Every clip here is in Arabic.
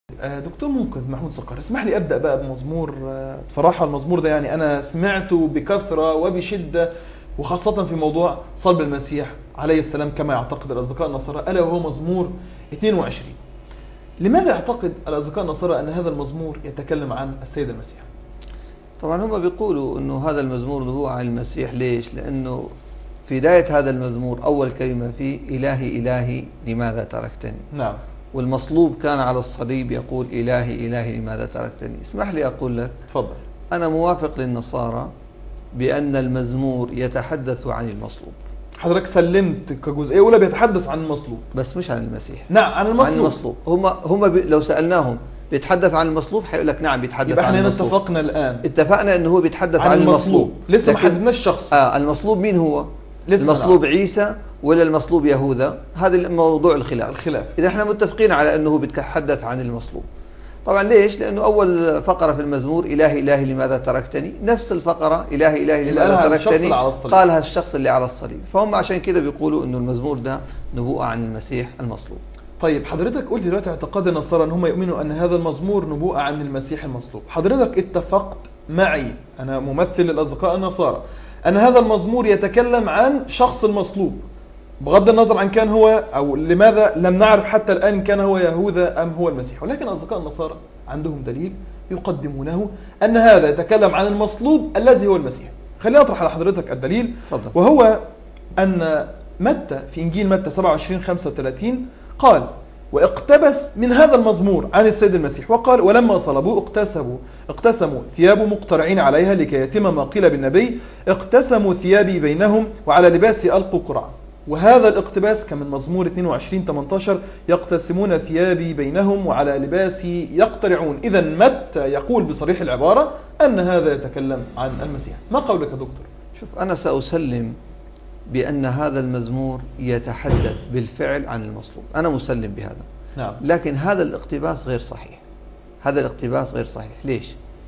دكتور منقذ محمود صقر، اسمح لي أبدأ بقى بمزمور. بصراحة المزمور ده يعني أنا سمعته بكثرة وبشدة، وخاصة في موضوع صلب المسيح عليه السلام كما يعتقد الأصدقاء النصارى، ألا وهو مزمور 22. لماذا يعتقد الأصدقاء النصارى أن هذا المزمور يتكلم عن السيد المسيح؟ طبعا هم بيقولوا أنه هذا المزمور نبوءة عن المسيح. ليش؟ لأنه في بداية هذا المزمور أول كلمة فيه إلهي إلهي لماذا تركتني. نعم. والمصلوب كان على الصليب يقول إلهي إلهي لماذا تركتني. اسمح لي أقول لك، تفضل. أنا موافق للنصارى بأن المزمور يتحدث عن المصلوب. حضرتك سلمت كجزئية أولى بيتحدث عن المصلوب، بس مش عن المسيح. نعم عن المصلوب. عن المصلوب. هم لو سألناهم بيتحدث عن المصلوب حيقول لك نعم بيتحدث يبقى عن احنا المصلوب. اتفقنا الآن، اتفقنا أنه هو بيتحدث عن المصلوب. لسه ما حددناش الشخص. المصلوب مين هو؟ المصلوب عيسى ولا المصلوب يهوذا؟ هذا موضوع الخلاف. إذا احنا متفقين على أنه بيتحدث عن المصلوب. طبعا ليش؟ لأنه أول فقرة في المزمور إلهي إلهي لماذا تركتني، نفس الفقرة إلهي إلهي لماذا تركتني قالها الشخص اللي على الصليب. فهم عشان كده بيقولوا أنه المزمور ده نبوءة عن المسيح المصلوب. طيب حضرتك قلت دلوقتي اعتقاد النصارى ان هم يؤمنوا ان هذا المزمور نبوءة عن المسيح المصلوب. حضرتك اتفقت معي، انا ممثل للاصدقاء النصارى، ان هذا المزمور يتكلم عن شخص المصلوب، بغض النظر عن كان هو او لماذا لم نعرف حتى الان كان هو يهوذا ام هو المسيح. ولكن اصدقاء النصارى عندهم دليل يقدمونه ان هذا يتكلم عن المصلوب الذي هو المسيح. خليني اطرح على حضرتك الدليل. فضل. وهو ان متى في انجيل متى 27:35 قال: واقتبس من هذا المزمور عن السيد المسيح وقال: ولما صلبوه اقتسموا ثيابه مقترعين عليها لكي يتم ما قيل بالنبي: اقتسموا ثيابي بينهم وعلى لباسي ألقوا قرعا. وهذا الاقتباس كان من مزمور 22:18: يقتسمون ثيابي بينهم وعلى لباسي يقترعون. إذا متى يقول بصريح العبارة أن هذا يتكلم عن المسيح. ما قولك يا دكتور؟ شوف، أنا سأسلم بأن هذا المزمور يتحدث بالفعل عن المصلوب، أنا مسلم بهذا. نعم. لكن هذا الاقتباس غير صحيح. هذا الاقتباس غير صحيح. ليش؟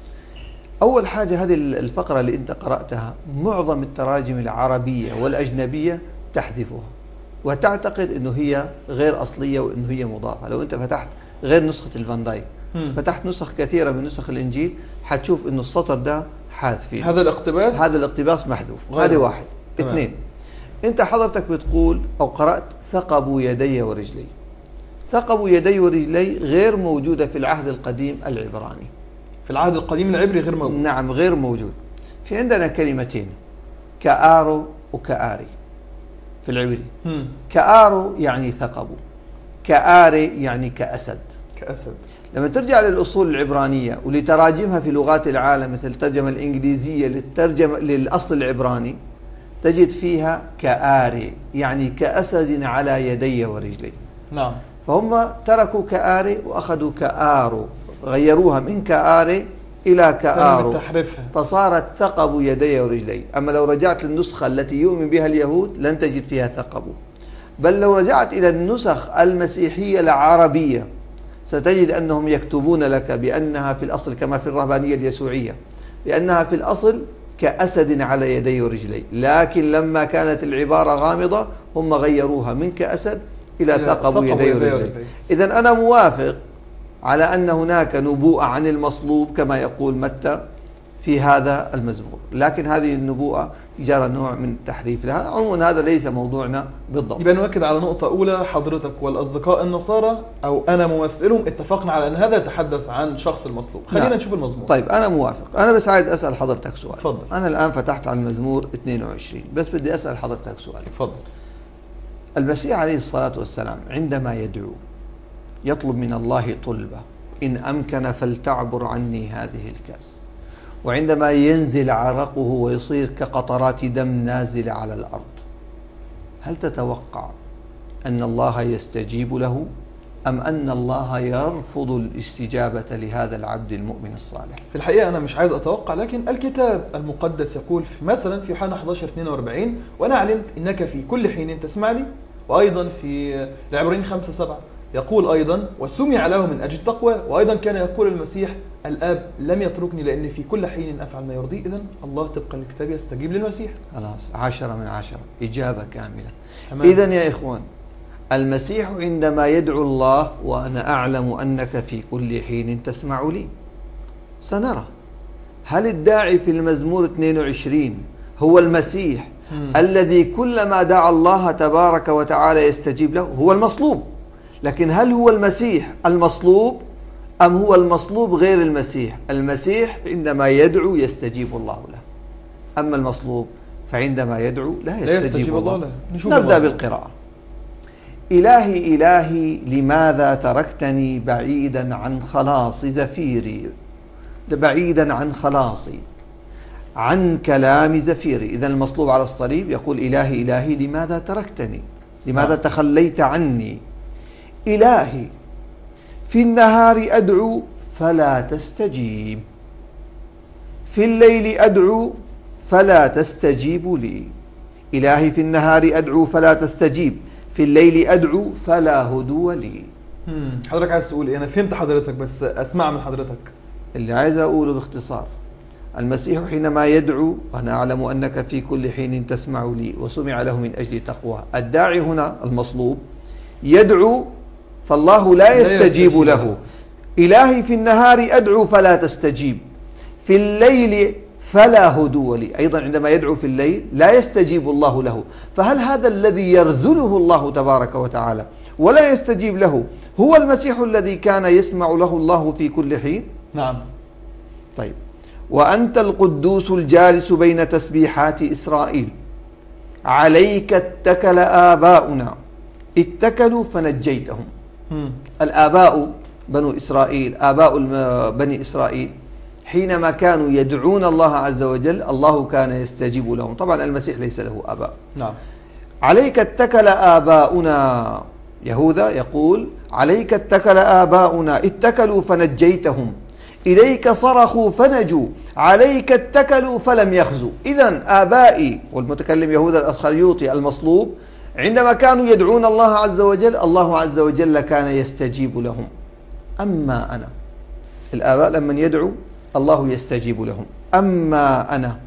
أول حاجة، هذه الفقرة اللي أنت قرأتها معظم التراجم العربية والأجنبية تحذفها وتعتقد أنه هي غير أصلية وأنه هي مضافة. لو أنت فتحت غير نسخة الفان دايك، فتحت نسخ كثيرة من نسخ الإنجيل، حتشوف أنه السطر ده حاذف فيه. هذا الاقتباس محذوف. هذا واحد. اثنين، أنت حضرتك بتقول أو قرأت ثقبوا يدي ورجلي. ثقبوا يدي ورجلي غير موجودة في العهد القديم العبراني. في العهد القديم العبري غير موجود. نعم غير موجود. في عندنا كلمتين، كآرو وكآري في العبري. كآرو يعني ثقبوا، كآري يعني كأسد. لما ترجع للأصول العبرانية ولتراجمها في لغات العالم مثل الترجمة الإنجليزية للأصل العبراني، تجد فيها كآري يعني كأسد على يدي ورجلي. نعم. فهم تركوا كآري وأخذوا كآرو، غيروها من كآري إلى كآرو، فصارت ثقب يدي ورجلي. أما لو رجعت للنسخة التي يؤمن بها اليهود لن تجد فيها ثقب، بل لو رجعت إلى النسخ المسيحية العربية ستجد أنهم يكتبون لك بأنها في الأصل كما في الرهبانية اليسوعية، بأنها في الأصل كأسد على يدي ورجلي، لكن لما كانت العبارة غامضة هم غيروها من كأسد إلى ثقب يدي ورجلي. إذن أنا موافق على أن هناك نبوءة عن المصلوب كما يقول متى في هذا المزمور، لكن هذه النبوءة جرى نوع من تحريف لها. عموما هذا ليس موضوعنا بالضبط. يبقى نؤكد على نقطة أولى، حضرتك والأصدقاء النصارى أو أنا ممثلهم اتفقنا على أن هذا يتحدث عن شخص المصلوب. خلينا نشوف المزمور. طيب أنا موافق. أنا بس عايز أسأل حضرتك سؤال. فضل. أنا الآن فتحت على المزمور 22، بس بدي أسأل حضرتك سؤال. فضل. المسيح عليه الصلاة والسلام عندما يدعو يطلب من الله طلبة: إن أمكن فلتعبر عني هذه الكأس. وعندما ينزل عرقه ويصير كقطرات دم نازلة على الأرض، هل تتوقع أن الله يستجيب له أم أن الله يرفض الاستجابة لهذا العبد المؤمن الصالح؟ في الحقيقة أنا مش عايز أتوقع، لكن الكتاب المقدس يقول مثلا في يوحنا 11:42: وأنا علمت إنك في كل حين تسمع لي. وأيضا في العبرانيين 5:7 يقول أيضا: وسمع له من أجل تقوى. وأيضا كان يقول المسيح: الآب لم يتركني لأني في كل حين أفعل ما يرضيه. إذن الله طبقا للكتاب يستجيب للمسيح. خلاص، 10 من 10، إجابة كاملة. إذن يا إخوان، المسيح عندما يدعو الله: وأنا أعلم أنك في كل حين تسمع لي. سنرى هل الداعي في المزمور 22 هو المسيح الذي كلما دعا الله تبارك وتعالى يستجيب له؟ هو المصلوب، لكن هل هو المسيح المصلوب أم هو المصلوب غير المسيح؟ المسيح عندما يدعو يستجيب الله له، أما المصلوب فعندما يدعو لا يستجيب الله له. نبدأ بالقراءة. إلهي إلهي لماذا تركتني بعيدا عن خلاص زفيري، بعيدا عن خلاصي، عن كلام زفيري. إذن المصلوب على الصليب يقول: إلهي إلهي لماذا تركتني، لماذا تخليت عني. إلهي في النهار أدعو فلا تستجيب، في الليل أدعو فلا تستجيب لي. إلهي في النهار أدعو فلا تستجيب، في الليل أدعو فلا هدوء لي. حضرتك عايز تقول إيه؟ أنا فهمت حضرتك بس أسمع من حضرتك. اللي عايز أقوله باختصار: المسيح حينما يدعو: أنا أعلم أنك في كل حين تسمع لي، وسمع له من أجل تقواه. الداعي هنا المصلوب يدعو فالله لا يستجيب له. إلهي في النهار أدعو فلا تستجيب، في الليل فلا هدوء لي. أيضا عندما يدعو في الليل لا يستجيب الله له. فهل هذا الذي يرذله الله تبارك وتعالى ولا يستجيب له هو المسيح الذي كان يسمع له الله في كل حين؟ نعم. طيب: وأنت القدوس الجالس بين تسبيحات إسرائيل، عليك اتكل آباؤنا، اتكلوا فنجيتهم. الآباء بنو إسرائيل، آباء بني إسرائيل حينما كانوا يدعون الله عز وجل الله كان يستجيب لهم. طبعا المسيح ليس له آباء. نعم. عليك اتكل آباؤنا، يهوذا يقول: عليك اتكل آباؤنا، اتكلوا فنجيتهم، إليك صرخوا فنجوا، عليك اتكلوا فلم يخزوا. إذن آبائي، والمتكلم يهوذا الأسخريوطي المصلوب، عندما كانوا يدعون الله عز وجل الله عز وجل كان يستجيب لهم. أما أنا، الآباء لما يدعوا الله يستجيب لهم، أما أنا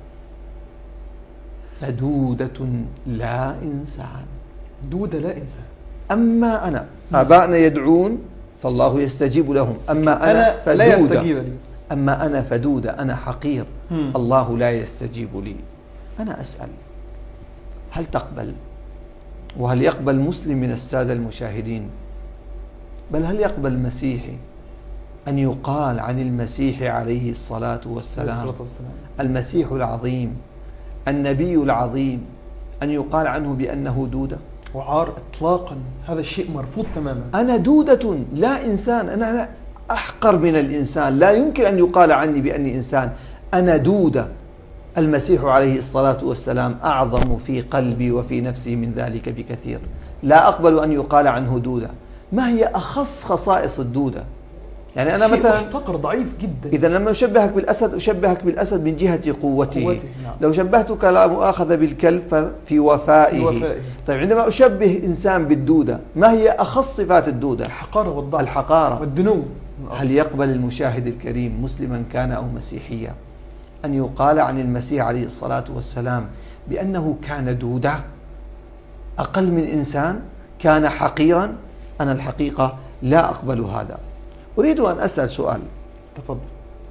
فدودة لا إنسان. دودة لا إنسان. أما أنا، آباءنا يدعون فالله يستجيب لهم، أما أنا فدودة لا يستجيب لي. أما أنا فدودة، أنا حقير، الله لا يستجيب لي. أنا أسأل: هل تقبل، وهل يقبل مسلم من السادة المشاهدين، بل هل يقبل مسيحي أن يقال عن المسيح عليه الصلاة والسلام المسيح العظيم النبي العظيم أن يقال عنه بأنه دودة؟ وعار إطلاقا، هذا الشيء مرفوض تماما. أنا دودة لا إنسان، أنا أحقر من الإنسان، لا يمكن أن يقال عني بأني إنسان، أنا دودة. المسيح عليه الصلاة والسلام أعظم في قلبي وفي نفسي من ذلك بكثير، لا أقبل أن يقال عنه دودة. ما هي أخص خصائص الدودة؟ يعني أنا مثلا محتقر ضعيف جدا. إذا لما أشبهك بالأسد أشبهك بالأسد من جهة قوته. نعم. لو شبهتك لا مؤاخذة بالكلب ففي وفائه. طيب عندما أشبه إنسان بالدودة ما هي أخص صفات الدودة؟ الحقارة والضعف، الحقارة والدنو. هل يقبل المشاهد الكريم مسلما كان أو مسيحيا أن يقال عن المسيح عليه الصلاة والسلام بأنه كان دودة، أقل من إنسان، كان حقيرا؟ أنا الحقيقة لا أقبل هذا. أريد أن أسأل سؤال. تفضل.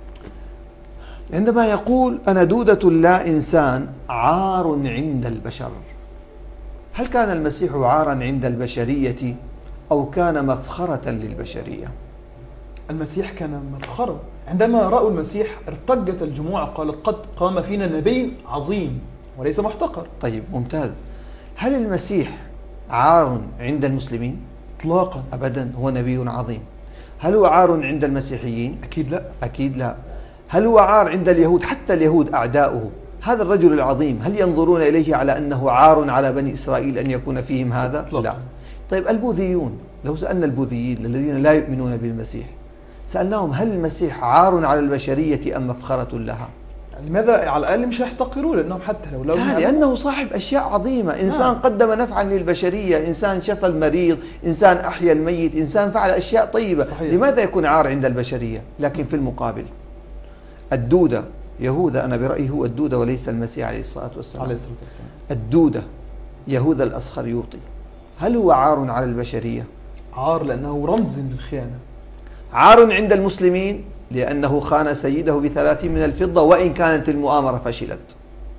عندما يقول أنا دودة لا إنسان عار عند البشر، هل كان المسيح عارا عند البشرية أو كان مفخرة للبشرية؟ المسيح كان مفخرة. عندما رأوا المسيح ارتجت الجموع قالت قد قام فينا نبي عظيم وليس محتقر. طيب ممتاز. هل المسيح عار عند المسلمين؟ اطلاقا أبدا، هو نبي عظيم. هل هو عار عند المسيحيين؟ أكيد لا. أكيد لا. هل هو عار عند اليهود؟ حتى اليهود أعداؤه، هذا الرجل العظيم هل ينظرون إليه على أنه عار على بني إسرائيل أن يكون فيهم هذا؟ لا. طيب البوذيون، لو سألنا البوذيين الذين لا يؤمنون بالمسيح سألناهم هل المسيح عار على البشرية أم مفخرة لها؟ لماذا على الأقل مش هيحتقروه؟ لأنهم حتى لو لأنه صاحب أشياء عظيمة، إنسان قدم نفعا للبشرية، إنسان شفى المريض، إنسان أحيا الميت، إنسان فعل أشياء طيبة. صحيح. لماذا يكون عار عند البشرية؟ لكن في المقابل الدودة، يهوذا أنا برأيي هو الدودة وليس المسيح عليه الصلاة والسلام. عليه الصلاة والسلام. الدودة يهوذا الأسخريوطي هل هو عار على البشرية؟ عار لأنه رمز للخيانة. عار عند المسلمين لأنه خان سيده ب30 من الفضة وإن كانت المؤامرة فشلت.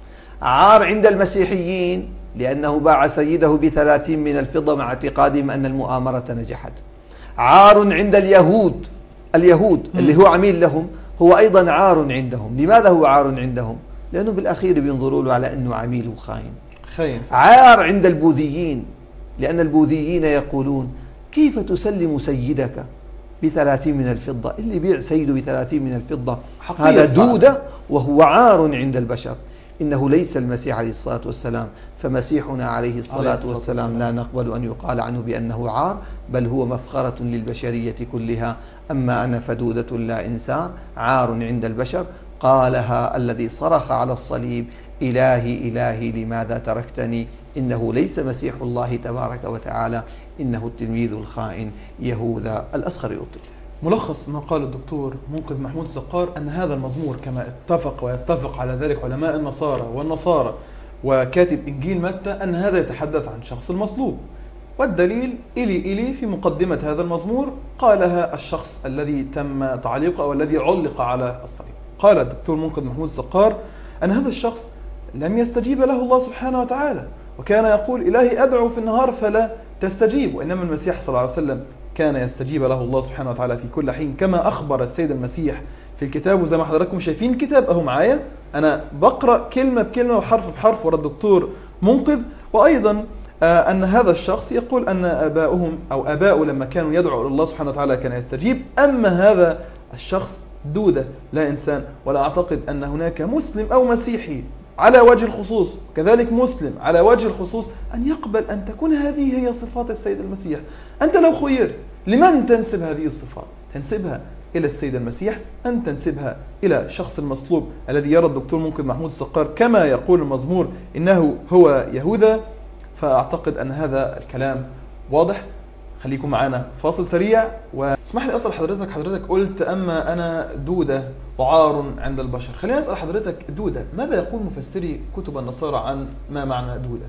عار عند المسيحيين لأنه باع سيده ب30 من الفضة مع اعتقادهم أن المؤامرة نجحت. عار عند اليهود اللي هو عميل لهم هو أيضا عار عندهم. لماذا هو عار عندهم؟ لأنه بالأخير بينظروا له على أنه عميل وخاين. عار عند البوذيين لأن البوذيين يقولون كيف تسلم سيدك ب30 من الفضة؟ اللي يبيع سيده ب30 من الفضة هذا دودة وهو عار عند البشر. إنه ليس المسيح عليه الصلاة والسلام، فمسيحنا عليه الصلاة والسلام لا نقبل أن يقال عنه بأنه عار، بل هو مفخرة للبشرية كلها. أما أنا فدودة لا إنسان، عار عند البشر. قالها الذي صرخ على الصليب: إلهي إلهي لماذا تركتني؟ إنه ليس مسيح الله تبارك وتعالى، إنه التلميذ الخائن يهوذا الأسخريوطي. ملخص ما قال الدكتور منقذ محمود الزقار أن هذا المزمور كما اتفق ويتفق على ذلك علماء النصارى وكاتب إنجيل متى أن هذا يتحدث عن شخص المصلوب، والدليل إلي في مقدمة هذا المزمور قالها الشخص الذي تم تعليقه أو الذي علق على الصليب. قال الدكتور منقذ محمود الزقار أن هذا الشخص لم يستجيب له الله سبحانه وتعالى، وكان يقول: إلهي أدعو في النهار فلا تستجيب. وإنما المسيح صلى الله عليه وسلم كان يستجيب له الله سبحانه وتعالى في كل حين، كما أخبر السيد المسيح في الكتاب. وزي ما حضراتكم شايفين الكتاب أهو معايا، أنا بقرأ كلمة بكلمة وحرف بحرف ورا الدكتور منقذ. وأيضا أن هذا الشخص يقول أن آباؤه لما كانوا يدعوا إلى الله سبحانه وتعالى كان يستجيب. أما هذا الشخص دودة لا إنسان، ولا أعتقد أن هناك مسلم أو مسيحي على وجه الخصوص كذلك مسلم على وجه الخصوص أن يقبل أن تكون هذه هي صفات السيد المسيح. أنت لو خيرت لمن تنسب هذه الصفات؟ تنسبها إلى السيد المسيح أم تنسبها إلى شخص المصلوب الذي يرى الدكتور منقذ محمود الزقار كما يقول المزمور إنه هو يهوذا؟ فأعتقد أن هذا الكلام واضح. خليكم معنا فاصل سريع. واسمح لي أسأل حضرتك قلت أما أنا دودة وعار عند البشر. خليني أسأل حضرتك دودة، ماذا يقول مفسري كتب النصارى عن ما معنى دودة؟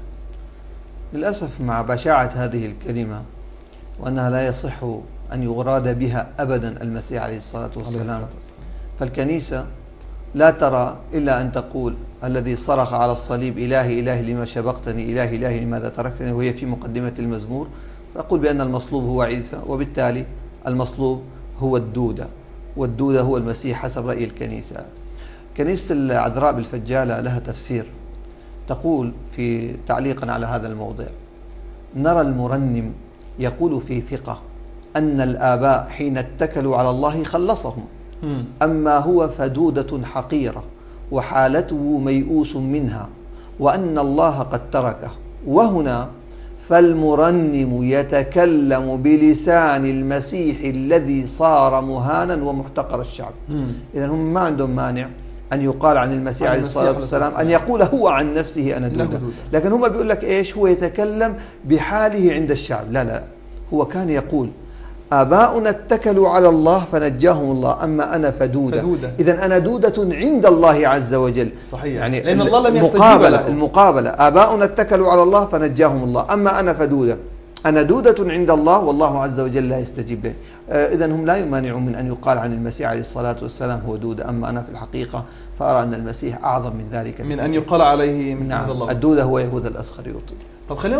للأسف مع بشاعة هذه الكلمة وأنها لا يصح أن يراد بها أبدا المسيح عليه الصلاة والسلام، فالكنيسة لا ترى إلا أن تقول: الذي صرخ على الصليب: إلهي إلهي لما شبقتني، إلهي إلهي لماذا تركتني، وهي في مقدمة المزمور. فأقول بأن المصلوب هو عيسى، وبالتالي المصلوب هو الدودة، والدودة هو المسيح حسب رأي الكنيسة. كنيسة العذراء بالفجالة لها تفسير، تقول في تعليقا على هذا الموضع: نرى المرنم يقول في ثقة أن الآباء حين اتكلوا على الله خلصهم، أما هو فدودة حقيرة وحالته ميؤوس منها، وأن الله قد تركه. وهنا فالمرنم يتكلم بلسان المسيح الذي صار مهانا ومحتقر الشعب. إذن هم ما عندهم مانع أن يقال عن المسيح عليه الصلاة والسلام أن يقول هو عن نفسه أنا دودة، لكن هم بيقول لك إيش؟ هو يتكلم بحاله عند الشعب. لا، هو كان يقول: آباؤنا اتكلوا على الله فنجاهم الله، أما أنا فدودة. إذن أنا دودة عند الله عز وجل. صحيح. يعني لأن الله لم يستجيب له. المقابلة: آباؤنا اتكلوا على الله فنجاهم الله، أما أنا فدودة. أنا دودة عند الله والله عز وجل لا يستجيب لي. إذن هم لا يمانعون من أن يقال عن المسيح عليه الصلاة والسلام هو دودة، أما أنا في الحقيقة فأرى أن المسيح أعظم من ذلك، من أن يقال عليه مثل الله. الدودة هو يهوذا الأسخريوطي. طب خلينا